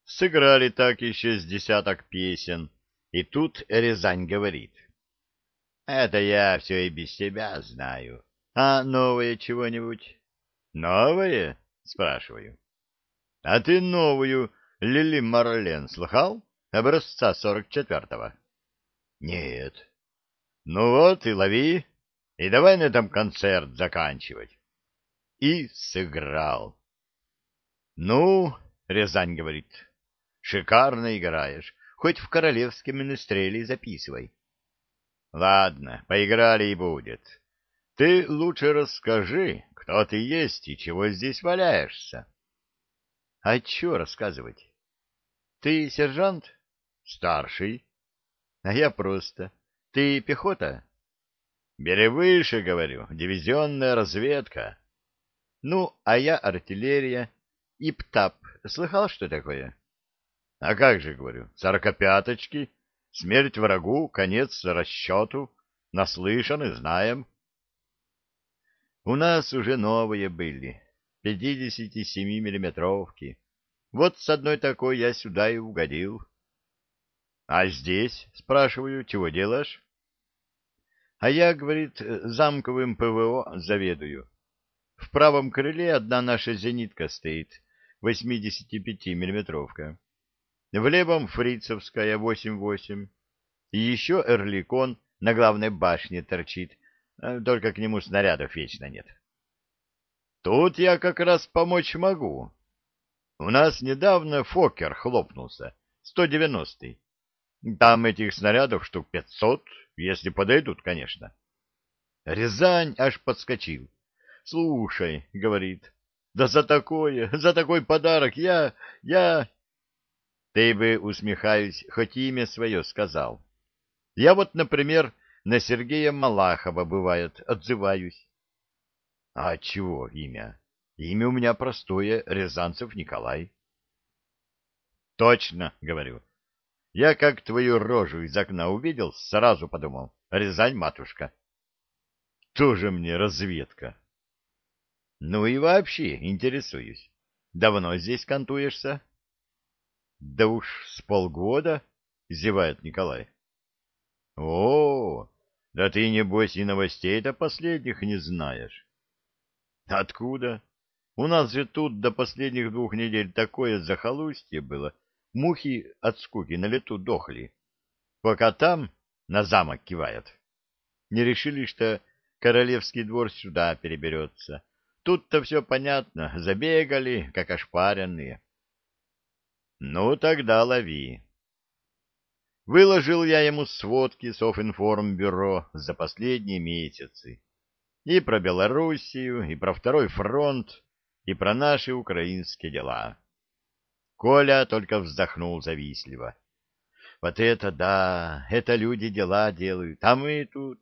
Сыграли так еще с десяток песен, и тут Рязань говорит: «Это я все и без тебя знаю. А новое чего-нибудь?» «Новое?» — спрашиваю. «А ты новую Лили Марлен слыхал? Образца 44-го?» «Нет». «Ну вот и лови, и давай на этом концерт заканчивать». И сыграл. «Ну, — Рязань говорит, — шикарно играешь, хоть в королевском менестреле записывай». «Ладно, поиграли и будет. Ты лучше расскажи, кто ты есть и чего здесь валяешься». «А чё рассказывать? Ты сержант?» «Старший». «А я просто. Ты пехота?» «Бери выше, — говорю, — дивизионная разведка». «Ну, а я артиллерия. И ПТАП. Слыхал, что такое?» «А как же, — говорю, — сорокопяточки, смерть врагу, конец расчету, наслышаны, знаем». «У нас уже новые были, 57-миллиметровки. Вот с одной такой я сюда и угодил». «А здесь, — спрашиваю, — чего делаешь?» «А я, — говорит, — замковым ПВО заведую. В правом крыле одна наша зенитка стоит, 85-миллиметровка. В левом фрицевская 8-8. И еще Эрликон на главной башне торчит, только к нему снарядов вечно нет. Тут я как раз помочь могу. У нас недавно Фокер хлопнулся, 190-й. Там этих снарядов штук 500, если подойдут, конечно. Рязань аж подскочил. «Слушай, — говорит, — да за такой подарок я... Ты бы, усмехаюсь, хоть имя свое сказал. Я вот, например, на Сергея Малахова, бывает, отзываюсь». «А чего имя? Имя у меня простое, Рязанцев Николай». «Точно, — говорю, — я как твою рожу из окна увидел, сразу подумал: Рязань, матушка». Тоже мне разведка. Ну и вообще интересуюсь. Давно здесь кантуешься? Да уж с полгода, зевает Николай. О, да ты, небось, и новостей-то последних не знаешь. Откуда? У нас же тут до последних 2 недель такое захолустье было. Мухи от скуки на лету дохли. Пока там на замок кивает. Не решили, что королевский двор сюда переберется. Тут-то все понятно, забегали, как ошпаренные. Ну, тогда лови. Выложил я ему сводки Софинформбюро за последние месяцы. И про Белоруссию, и про Второй фронт, и про наши украинские дела. Коля только вздохнул завистливо. Вот это да, это люди дела делают, а мы тут...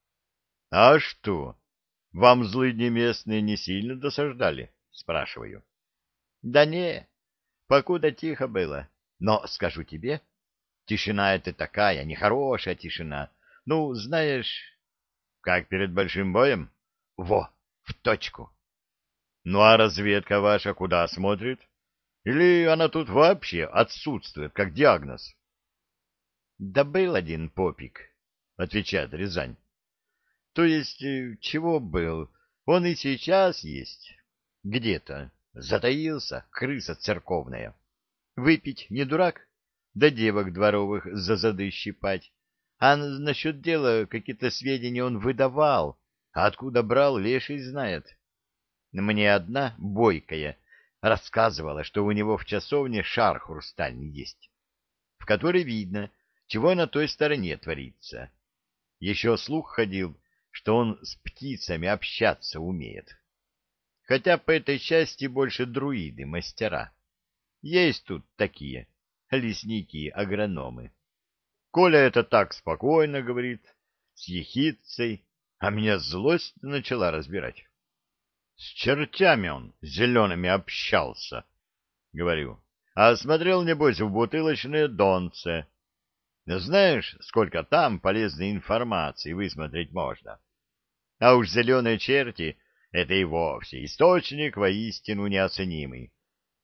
А что? Вам злыдни местные не сильно досаждали? Спрашиваю. Да не, покуда тихо было. Но скажу тебе, тишина это такая, нехорошая тишина. Ну, знаешь, как перед большим боем? Во, в точку. Ну, а разведка ваша куда смотрит? Или она тут вообще отсутствует, как диагноз? Да был один попик, отвечает Рязань. То есть, чего был? Он и сейчас есть. Где-то. Затаился, крыса церковная. Выпить не дурак? Да девок дворовых за зады щипать. А насчет дела какие-то сведения он выдавал. А откуда брал, леший знает. Мне одна, бойкая, рассказывала, что у него в часовне шар хрустальный есть, в который видно, чего на той стороне творится. Еще слух ходил, что он с птицами общаться умеет. Хотя по этой части больше друиды, мастера. Есть тут такие лесники-агрономы. Коля это так спокойно говорит, с ехидцей, а меня злость начала разбирать. С чертями он зелеными общался, говорю, а смотрел, небось, в бутылочное донце. Знаешь, сколько там полезной информации высмотреть можно? А уж зеленые черти — это и вовсе источник воистину неоценимый.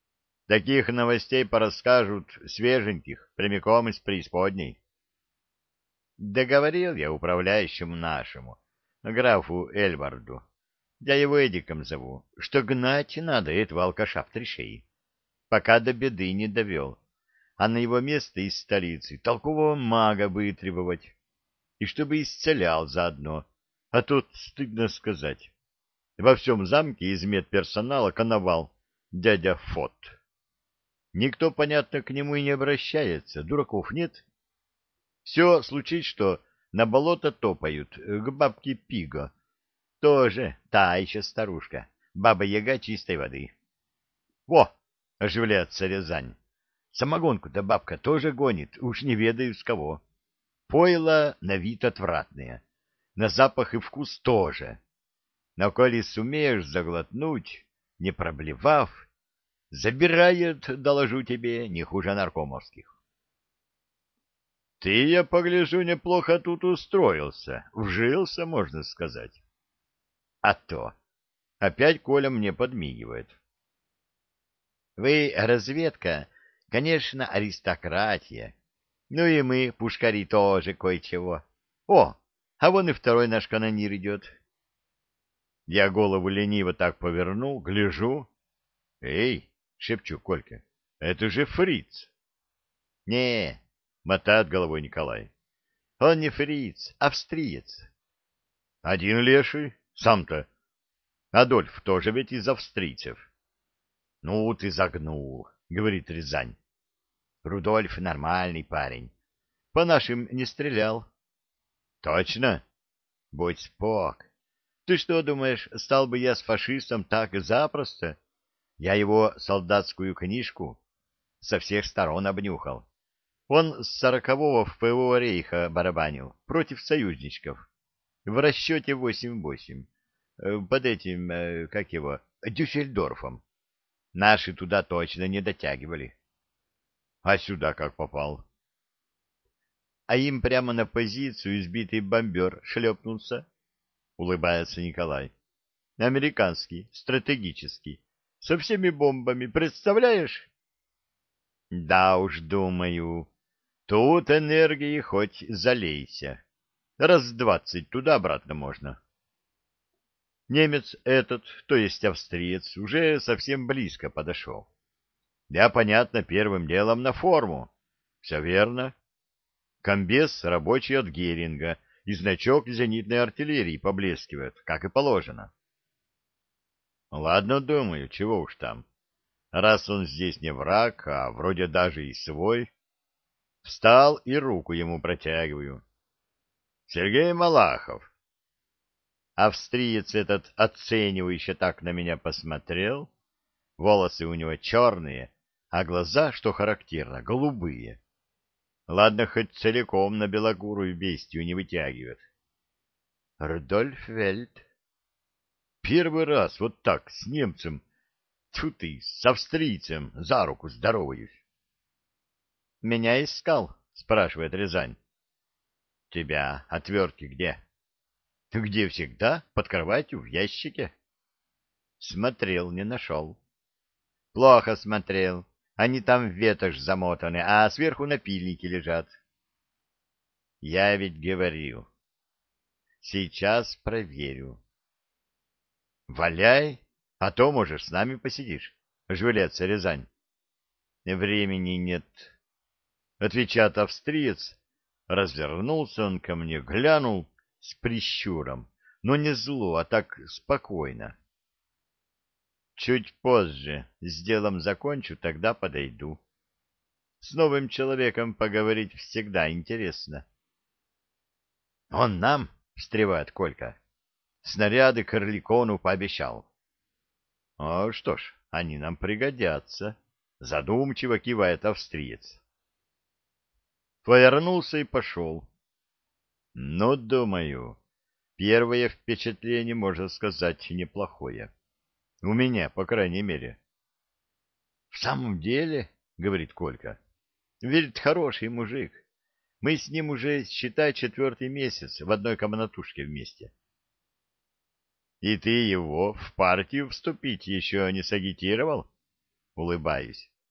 Таких новостей порасскажут свеженьких, прямиком из преисподней. Договорил я управляющему нашему, графу Эльварду, я его Эдиком зову, что гнать надо этого алкаша в 3 шеи, пока до беды не довел, а на его место из столицы толкового мага вытребовать, и чтобы исцелял заодно, а тут, стыдно сказать, во всем замке из медперсонала коновал дядя Фот. Никто, понятно, к нему и не обращается, дураков нет. Все случись, что на болото топают, к бабке Пиго. Тоже та еще старушка, баба-яга чистой воды. Во, оживляется Рязань. Самогонку-то бабка тоже гонит, уж не ведаю с кого. Пойло на вид отвратное, на запах и вкус тоже. Но коли сумеешь заглотнуть, не проблевав, забирает, доложу тебе, не хуже наркомовских. Ты, я погляжу, неплохо тут устроился, вжился, можно сказать. А то. Опять Коля мне подмигивает. Вы, разведка, конечно, аристократия. Ну и мы, пушкари, тоже кое-чего. О, а вон и второй наш канонир идет. Я голову лениво так повернул, гляжу. Эй, шепчу Кольке, это же фриц. Не, мотает головой Николай. Он не фриц, австриец. Один леший, сам-то. Адольф тоже ведь из австрийцев. Ну, ты загнул, говорит Рязань. Рудольф нормальный парень. По нашим не стрелял. Точно? Будь спок. Ты что думаешь, стал бы я с фашистом так и запросто? Я его солдатскую книжку со всех сторон обнюхал. Он с 40-го в ПВО Рейха барабанил против союзничков. В расчете 8-8. Под этим, как его, Дюссельдорфом. Наши туда точно не дотягивали. А сюда как попал? А им прямо на позицию избитый бомбер шлепнулся, улыбается Николай. Американский, стратегический, со всеми бомбами, представляешь? Да уж, думаю, тут энергии хоть залейся. Раз 20 туда-обратно можно. Немец этот, то есть австриец, уже совсем близко подошел. Я, понятно, первым делом на форму. Все верно. Комбез рабочий от Геринга, и значок зенитной артиллерии поблескивает, как и положено. Ладно, думаю, чего уж там. Раз он здесь не враг, а вроде даже и свой. Встал и руку ему протягиваю. Сергей Малахов. Австриец этот оценивающе так на меня посмотрел. Волосы у него черные, а глаза, что характерно, голубые. Ладно, хоть целиком на белокурую бестию не вытягивает. Рудольф Вельт. Первый раз вот так с немцем, тьфу ты, с австрийцем за руку здороваюсь. Меня искал, спрашивает Рязань. Тебя отвертки где? Где всегда? Под кроватью, в ящике. Смотрел, не нашел. Плохо смотрел. Они там в ветошь замотаны, а сверху напильники лежат. Я ведь говорил. Сейчас проверю. Валяй, а то, можешь, с нами посидишь. Жвалец Рязань. Времени нет. Отвечает австриец. Развернулся он ко мне, глянул с прищуром, но не зло, а так спокойно. Чуть позже, с делом закончу, тогда подойду. С новым человеком поговорить всегда интересно. Он нам, встревает Колька, снаряды к Орликону пообещал. А что ж, они нам пригодятся, задумчиво кивает австриец. Повернулся и пошел. Ну, думаю, первое впечатление, можно сказать, неплохое. У меня, по крайней мере. — В самом деле, — говорит Колька, — ведь хороший мужик. Мы с ним уже, считай, 4-й месяц в одной комнатушке вместе. — И ты его в партию вступить еще не сагитировал? Улыбаюсь.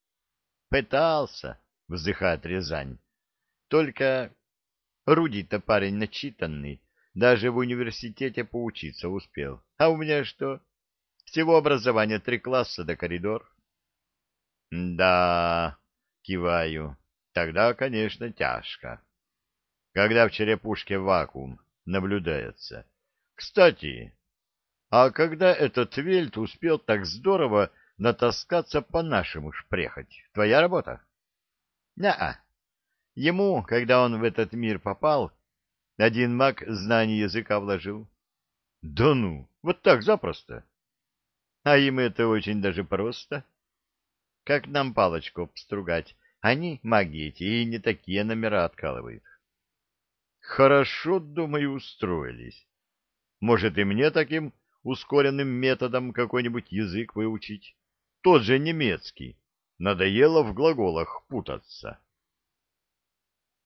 Пытался, вздыхает Рязань. Только Руди-то парень начитанный, даже в университете поучиться успел. А у меня что? Всего образования 3 класса да коридор. Да, киваю, тогда, конечно, тяжко. Когда в черепушке вакуум наблюдается. Кстати, а когда этот Вельт успел так здорово натаскаться по нашему шпрехать? Твоя работа? Не-а. Ему, когда он в этот мир попал, один маг знание языка вложил. Да ну, вот так запросто. А им это очень даже просто. Как нам палочку обстругать? Они, маги эти, и не такие номера откалывают. Хорошо, думаю, устроились. Может, и мне таким ускоренным методом какой-нибудь язык выучить? Тот же немецкий. Надоело в глаголах путаться.